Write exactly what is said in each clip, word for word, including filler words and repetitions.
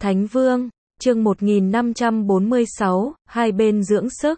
Thánh Vương, chương một nghìn năm trăm bốn mươi sáu, hai bên dưỡng sức.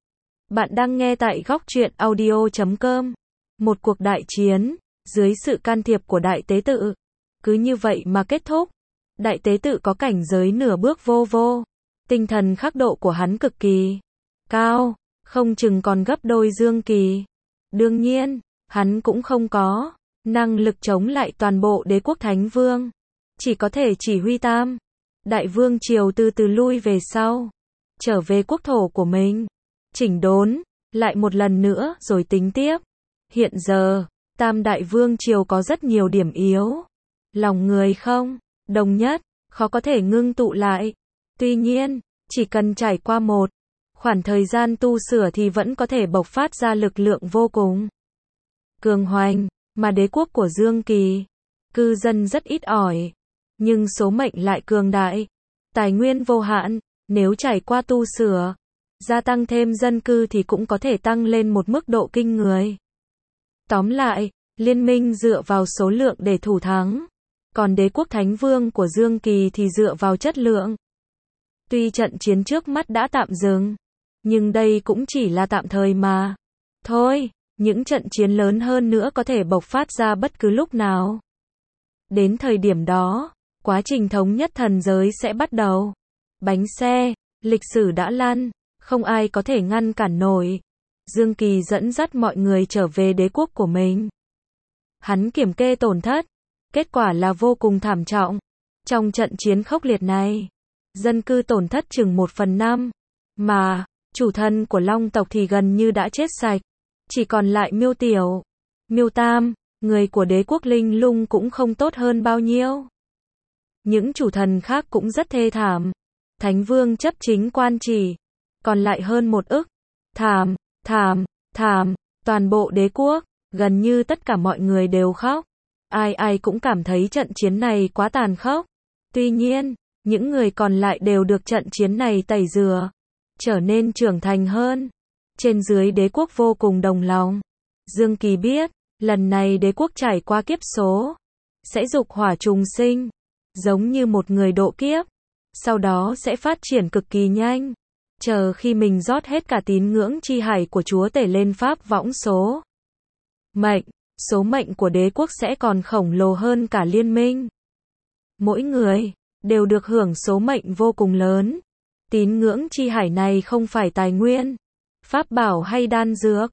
Bạn đang nghe tại góc truyện audio chấm com. Một cuộc đại chiến, dưới sự can thiệp của đại tế tự, cứ như vậy mà kết thúc. Đại tế tự có cảnh giới nửa bước vô vô. Tinh thần khắc độ của hắn cực kỳ cao, không chừng còn gấp đôi Dương Kỳ. Đương nhiên, hắn cũng không có năng lực chống lại toàn bộ đế quốc Thánh Vương. Chỉ có thể chỉ huy tam đại vương triều từ từ lui về sau, trở về quốc thổ của mình, chỉnh đốn lại một lần nữa rồi tính tiếp. Hiện giờ, tam đại vương triều có rất nhiều điểm yếu, lòng người không đồng nhất, khó có thể ngưng tụ lại. Tuy nhiên, chỉ cần trải qua một khoảng thời gian tu sửa thì vẫn có thể bộc phát ra lực lượng vô cùng cường hoành, mà đế quốc của Dương Kỳ, cư dân rất ít ỏi, nhưng số mệnh lại cường đại, tài nguyên vô hạn, nếu trải qua tu sửa, gia tăng thêm dân cư thì cũng có thể tăng lên một mức độ kinh người. Tóm lại, liên minh dựa vào số lượng để thủ thắng, còn đế quốc Thánh Vương của Dương Kỳ thì dựa vào chất lượng. Tuy trận chiến trước mắt đã tạm dừng, nhưng đây cũng chỉ là tạm thời mà thôi, những trận chiến lớn hơn nữa có thể bộc phát ra bất cứ lúc nào. Đến thời điểm đó, quá trình thống nhất thần giới sẽ bắt đầu. Bánh xe, lịch sử đã lăn, không ai có thể ngăn cản nổi. Dương Kỳ dẫn dắt mọi người trở về đế quốc của mình. Hắn kiểm kê tổn thất, kết quả là vô cùng thảm trọng. Trong trận chiến khốc liệt này, dân cư tổn thất chừng một phần năm, mà chủ thần của Long tộc thì gần như đã chết sạch, chỉ còn lại Miêu Tiểu, Miêu Tam, người của đế quốc Linh Lung cũng không tốt hơn bao nhiêu. Những chủ thần khác cũng rất thê thảm. Thánh Vương chấp chính quan chỉ còn lại hơn một ức. Thảm, thảm, thảm, toàn bộ đế quốc, gần như tất cả mọi người đều khóc. Ai ai cũng cảm thấy trận chiến này quá tàn khốc. Tuy nhiên, những người còn lại đều được trận chiến này tẩy rửa, trở nên trưởng thành hơn. Trên dưới đế quốc vô cùng đồng lòng. Dương Kỳ biết, lần này đế quốc trải qua kiếp số, sẽ dục hỏa trùng sinh, giống như một người độ kiếp, sau đó sẽ phát triển cực kỳ nhanh. Chờ khi mình rót hết cả tín ngưỡng chi hải của chúa tể lên pháp võng số mệnh, số mệnh của đế quốc sẽ còn khổng lồ hơn cả liên minh. Mỗi người đều được hưởng số mệnh vô cùng lớn. Tín ngưỡng chi hải này không phải tài nguyên, pháp bảo hay đan dược,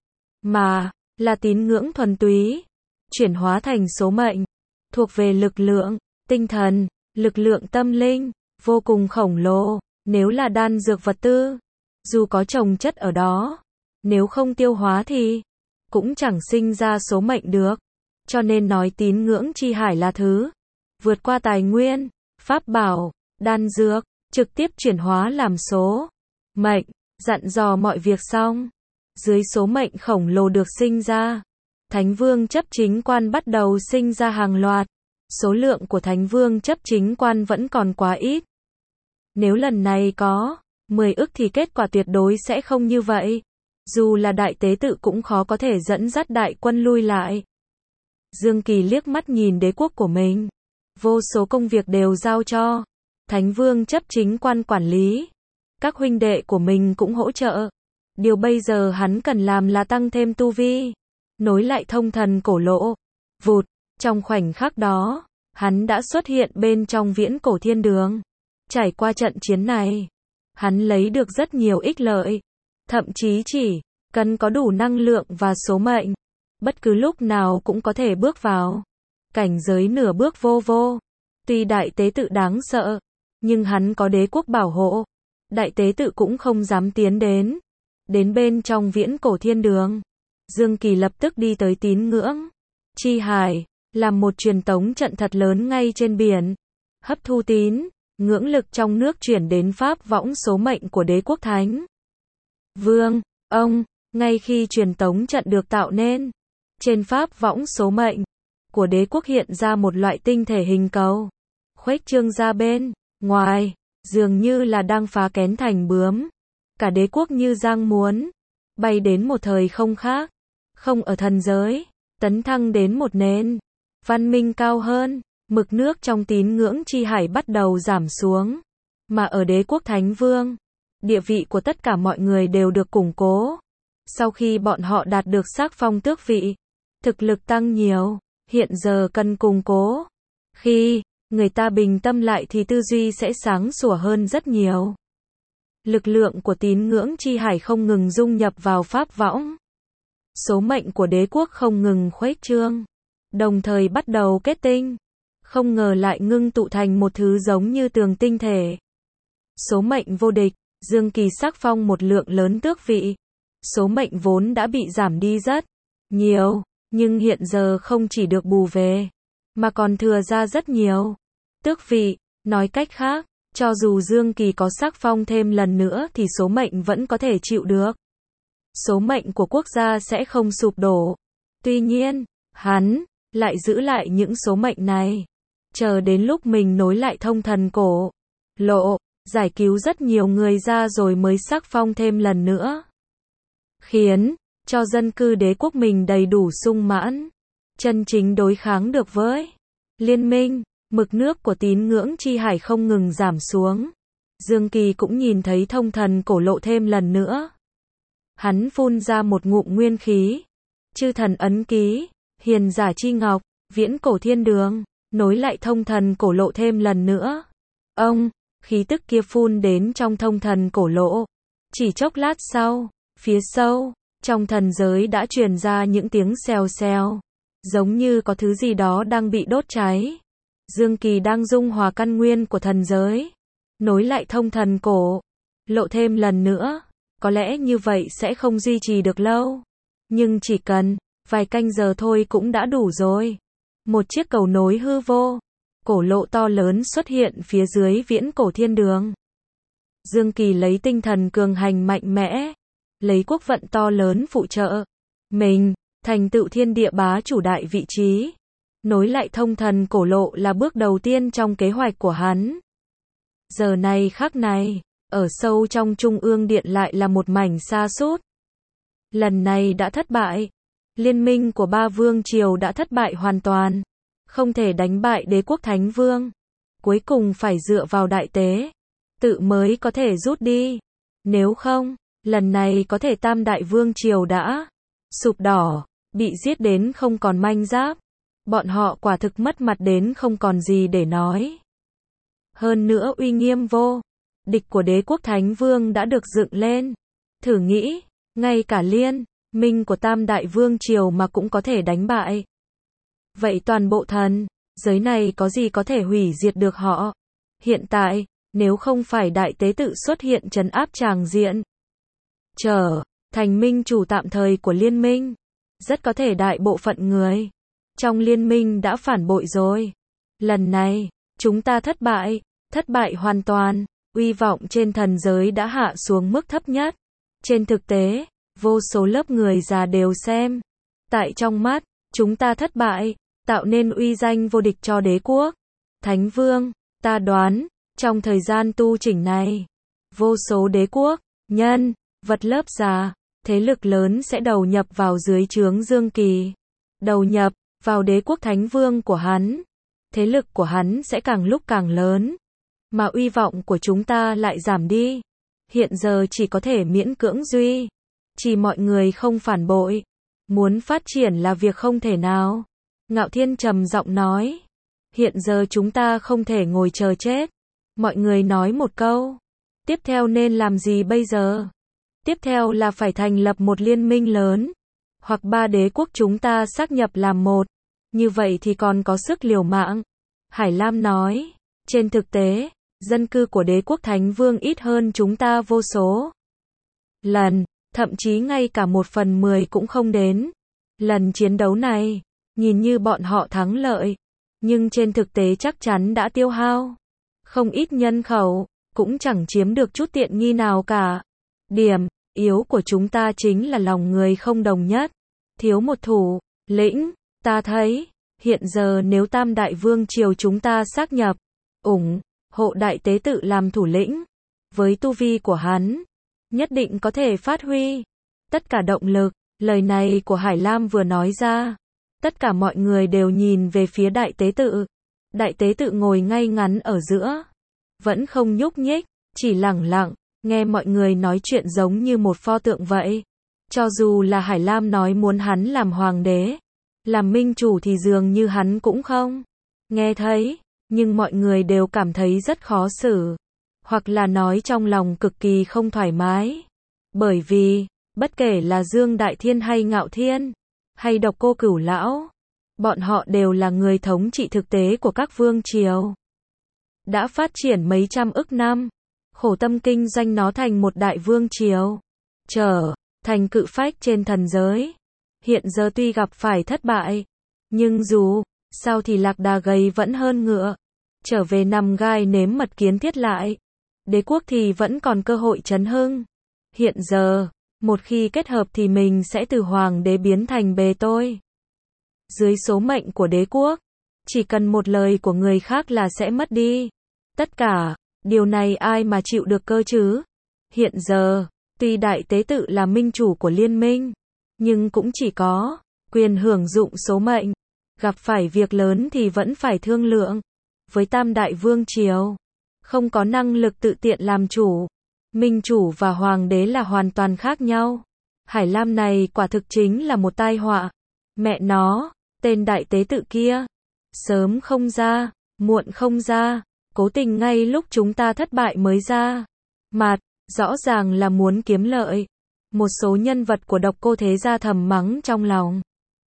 mà là tín ngưỡng thuần túy, chuyển hóa thành số mệnh, thuộc về lực lượng tinh thần, lực lượng tâm linh, vô cùng khổng lồ. Nếu là đan dược vật tư, dù có trồng chất ở đó, nếu không tiêu hóa thì cũng chẳng sinh ra số mệnh được. Cho nên nói tín ngưỡng chi hải là thứ vượt qua tài nguyên, pháp bảo, đan dược, trực tiếp chuyển hóa làm số mệnh. Dặn dò mọi việc xong, dưới số mệnh khổng lồ được sinh ra, Thánh Vương chấp chính quan bắt đầu sinh ra hàng loạt. Số lượng của Thánh Vương chấp chính quan vẫn còn quá ít. Nếu lần này có mười ức thì kết quả tuyệt đối sẽ không như vậy. Dù là đại tế tự cũng khó có thể dẫn dắt đại quân lui lại. Dương Kỳ liếc mắt nhìn đế quốc của mình. Vô số công việc đều giao cho Thánh Vương chấp chính quan quản lý. Các huynh đệ của mình cũng hỗ trợ. Điều bây giờ hắn cần làm là tăng thêm tu vi, nối lại thông thần cổ lỗ. Vụt, trong khoảnh khắc đó, hắn đã xuất hiện bên trong viễn cổ thiên đường. Trải qua trận chiến này, hắn lấy được rất nhiều ích lợi. Thậm chí chỉ cần có đủ năng lượng và số mệnh, bất cứ lúc nào cũng có thể bước vào cảnh giới nửa bước vô vô. Tuy đại tế tự đáng sợ, nhưng hắn có đế quốc bảo hộ, đại tế tự cũng không dám tiến đến. Đến bên trong viễn cổ thiên đường, Dương Kỳ lập tức đi tới tín ngưỡng chi hải, làm một truyền tống trận thật lớn ngay trên biển, hấp thu tín ngưỡng lực trong nước chuyển đến pháp võng số mệnh của đế quốc Thánh Vương. Ông, ngay khi truyền tống trận được tạo nên, trên pháp võng số mệnh của đế quốc hiện ra một loại tinh thể hình cầu, khuếch trương ra bên ngoài, dường như là đang phá kén thành bướm. Cả đế quốc như giang muốn bay đến một thời không khác, không ở thần giới, tấn thăng đến một nền văn minh cao hơn. mực nước trong tín ngưỡng chi hải bắt đầu giảm xuống. Mà ở đế quốc Thánh Vương, địa vị của tất cả mọi người đều được củng cố. Sau khi bọn họ đạt được sắc phong tước vị, thực lực tăng nhiều, hiện giờ cần củng cố. Khi người ta bình tâm lại thì tư duy sẽ sáng sủa hơn rất nhiều. Lực lượng của tín ngưỡng chi hải không ngừng dung nhập vào pháp võng. Số mệnh của đế quốc không ngừng khuếch trương, đồng thời bắt đầu kết tinh. Không ngờ lại ngưng tụ thành một thứ giống như tường tinh thể. Số mệnh vô địch, Dương Kỳ sắc phong một lượng lớn tước vị. Số mệnh vốn đã bị giảm đi rất nhiều, nhưng hiện giờ không chỉ được bù về, mà còn thừa ra rất nhiều tước vị. Nói cách khác, cho dù Dương Kỳ có sắc phong thêm lần nữa thì số mệnh vẫn có thể chịu được. Số mệnh của quốc gia sẽ không sụp đổ. Tuy nhiên, hắn lại giữ lại những số mệnh này, chờ đến lúc mình nối lại thông thần cổ lộ, giải cứu rất nhiều người ra rồi mới sắc phong thêm lần nữa. Khiến cho dân cư đế quốc mình đầy đủ sung mãn, chân chính đối kháng được với liên minh. Mực nước của tín ngưỡng chi hải không ngừng giảm xuống. Dương Kỳ cũng nhìn thấy thông thần cổ lộ thêm lần nữa. Hắn phun ra một ngụm nguyên khí. Chư thần ấn ký, hiền giả chi ngọc, viễn cổ thiên đường, nối lại thông thần cổ lộ thêm lần nữa. Ông, khí tức kia phun đến trong thông thần cổ lộ. Chỉ chốc lát sau, phía sâu, trong thần giới đã truyền ra những tiếng xèo xèo, giống như có thứ gì đó đang bị đốt cháy. Dương Kỳ đang dung hòa căn nguyên của thần giới, nối lại thông thần cổ lộ thêm lần nữa. Có lẽ như vậy sẽ không duy trì được lâu, nhưng chỉ cần vài canh giờ thôi cũng đã đủ rồi. Một chiếc cầu nối hư vô, cổ lộ to lớn xuất hiện phía dưới viễn cổ thiên đường. Dương Kỳ lấy tinh thần cường hành mạnh mẽ, lấy quốc vận to lớn phụ trợ mình, thành tựu thiên địa bá chủ đại vị trí. Nối lại thông thần cổ lộ là bước đầu tiên trong kế hoạch của hắn. Giờ này khắc này, ở sâu trong trung ương điện lại là một mảnh sa sút. Lần này đã thất bại. Liên minh của ba vương triều đã thất bại hoàn toàn. Không thể đánh bại đế quốc Thánh Vương. Cuối cùng phải dựa vào đại tế tự mới có thể rút đi. Nếu không, lần này có thể tam đại vương triều đã sụp đổ, bị giết đến không còn manh giáp. Bọn họ quả thực mất mặt đến không còn gì để nói. Hơn nữa uy nghiêm vô địch của đế quốc Thánh Vương đã được dựng lên. Thử nghĩ, ngay cả liên minh của tam đại vương triều mà cũng có thể đánh bại. Vậy toàn bộ thần giới này có gì có thể hủy diệt được họ? Hiện tại, nếu không phải đại tế tự xuất hiện trấn áp tràng diện, trở thành minh chủ tạm thời của liên minh, rất có thể đại bộ phận người trong liên minh đã phản bội rồi. Lần này, chúng ta thất bại, thất bại hoàn toàn, uy vọng trên thần giới đã hạ xuống mức thấp nhất. Trên thực tế, vô số lớp người già đều xem tại trong mắt, chúng ta thất bại, tạo nên uy danh vô địch cho đế quốc Thánh Vương. Ta đoán, trong thời gian tu chỉnh này, vô số đế quốc, nhân vật lớp già, thế lực lớn sẽ đầu nhập vào dưới trướng Dương Kỳ. Đầu nhập vào đế quốc Thánh Vương của hắn. Thế lực của hắn sẽ càng lúc càng lớn, mà uy vọng của chúng ta lại giảm đi. Hiện giờ chỉ có thể miễn cưỡng duy chỉ mọi người không phản bội. Muốn phát triển là việc không thể nào. Ngạo Thiên trầm giọng nói. Hiện giờ chúng ta không thể ngồi chờ chết. Mọi người nói một câu. Tiếp theo nên làm gì bây giờ? Tiếp theo là phải thành lập một liên minh lớn. Hoặc ba đế quốc chúng ta xác nhập làm một. Như vậy thì còn có sức liều mạng. Hải Lam nói. Trên thực tế, dân cư của đế quốc Thánh Vương ít hơn chúng ta vô số lần. Thậm chí ngay cả một phần mười cũng không đến. Lần chiến đấu này, nhìn như bọn họ thắng lợi, nhưng trên thực tế chắc chắn đã tiêu hao không ít nhân khẩu, cũng chẳng chiếm được chút tiện nghi nào cả. Điểm yếu của chúng ta chính là lòng người không đồng nhất, thiếu một thủ lĩnh. Ta thấy, hiện giờ nếu tam đại vương triều chúng ta xác nhập, ủng hộ đại tế tự làm thủ lĩnh, với tu vi của hắn, nhất định có thể phát huy tất cả động lực. Lời này của Hải Lam vừa nói ra, tất cả mọi người đều nhìn về phía đại tế tự. Đại tế tự ngồi ngay ngắn ở giữa, vẫn không nhúc nhích, chỉ lẳng lặng, nghe mọi người nói chuyện giống như một pho tượng vậy. Cho dù là Hải Lam nói muốn hắn làm hoàng đế, làm minh chủ thì dường như hắn cũng không nghe thấy, nhưng mọi người đều cảm thấy rất khó xử, hoặc là nói trong lòng cực kỳ không thoải mái. Bởi vì, bất kể là Dương Đại Thiên hay Ngạo Thiên, hay Độc Cô Cửu Lão, bọn họ đều là người thống trị thực tế của các vương triều. Đã phát triển mấy trăm ức năm, khổ tâm kinh doanh nó thành một đại vương triều, trở thành cự phách trên thần giới. Hiện giờ tuy gặp phải thất bại, nhưng dù sao thì lạc đà gầy vẫn hơn ngựa, trở về nằm gai nếm mật kiến thiết lại. Đế quốc thì vẫn còn cơ hội chấn hưng. Hiện giờ, một khi kết hợp thì mình sẽ từ hoàng đế biến thành bề tôi. Dưới số mệnh của đế quốc, chỉ cần một lời của người khác là sẽ mất đi tất cả. Điều này ai mà chịu được cơ chứ? Hiện giờ, tuy đại tế tự là minh chủ của liên minh, nhưng cũng chỉ có quyền hưởng dụng số mệnh. Gặp phải việc lớn thì vẫn phải thương lượng với tam đại vương triều, không có năng lực tự tiện làm chủ. Minh chủ và hoàng đế là hoàn toàn khác nhau. Hải Lam này quả thực chính là một tai họa. Mẹ nó, tên đại tế tự kia, sớm không ra, muộn không ra, cố tình ngay lúc chúng ta thất bại mới ra mặt, rõ ràng là muốn kiếm lợi. Một số nhân vật của Độc Cô thế gia thầm mắng trong lòng.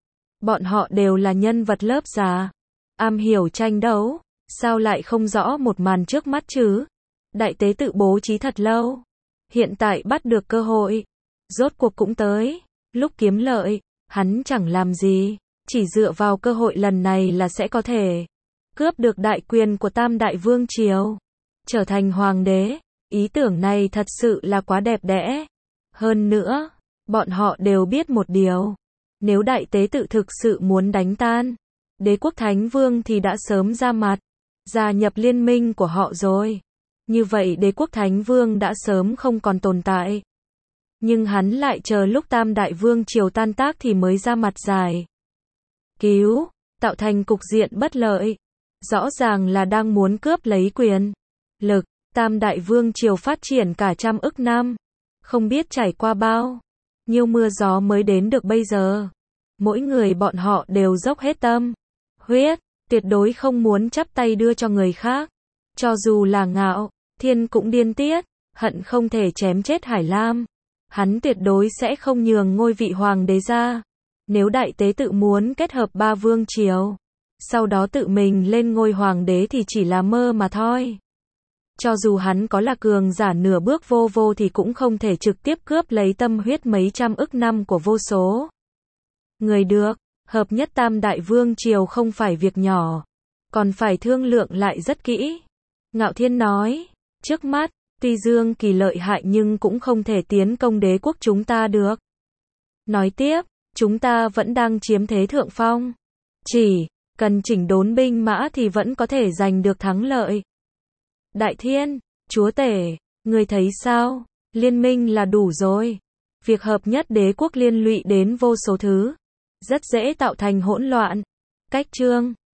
Bọn họ đều là nhân vật lớp già, am hiểu tranh đấu, sao lại không rõ một màn trước mắt chứ? Đại tế tự bố trí thật lâu, hiện tại bắt được cơ hội, rốt cuộc cũng tới lúc kiếm lợi. Hắn chẳng làm gì, chỉ dựa vào cơ hội lần này là sẽ có thể cướp được đại quyền của tam đại vương triều, trở thành hoàng đế. Ý tưởng này thật sự là quá đẹp đẽ. Hơn nữa, bọn họ đều biết một điều, nếu đại tế tự thực sự muốn đánh tan đế quốc Thánh Vương thì đã sớm ra mặt, gia nhập liên minh của họ rồi. Như vậy đế quốc Thánh Vương đã sớm không còn tồn tại. Nhưng hắn lại chờ lúc tam đại vương triều tan tác thì mới ra mặt giải cứu, tạo thành cục diện bất lợi. Rõ ràng là đang muốn cướp lấy quyền lực. Tam đại vương triều phát triển cả trăm ức năm, không biết trải qua bao nhiêu mưa gió mới đến được bây giờ. Mỗi người bọn họ đều dốc hết tâm huyết, tuyệt đối không muốn chắp tay đưa cho người khác. Cho dù là Ngạo Thiên cũng điên tiết, hận không thể chém chết Hải Lam. Hắn tuyệt đối sẽ không nhường ngôi vị hoàng đế ra. Nếu đại tế tự muốn kết hợp ba vương triều, sau đó tự mình lên ngôi hoàng đế thì chỉ là mơ mà thôi. Cho dù hắn có là cường giả nửa bước vô vô thì cũng không thể trực tiếp cướp lấy tâm huyết mấy trăm ức năm của vô số người được. Hợp nhất tam đại vương triều không phải việc nhỏ, còn phải thương lượng lại rất kỹ. Ngạo Thiên nói, trước mắt, tuy Dương Kỳ lợi hại nhưng cũng không thể tiến công đế quốc chúng ta được. Nói tiếp, chúng ta vẫn đang chiếm thế thượng phong. Chỉ cần chỉnh đốn binh mã thì vẫn có thể giành được thắng lợi. Đại Thiên, chúa tể, người thấy sao? Liên minh là đủ rồi. Việc hợp nhất đế quốc liên lụy đến vô số thứ, rất dễ tạo thành hỗn loạn. Cách chương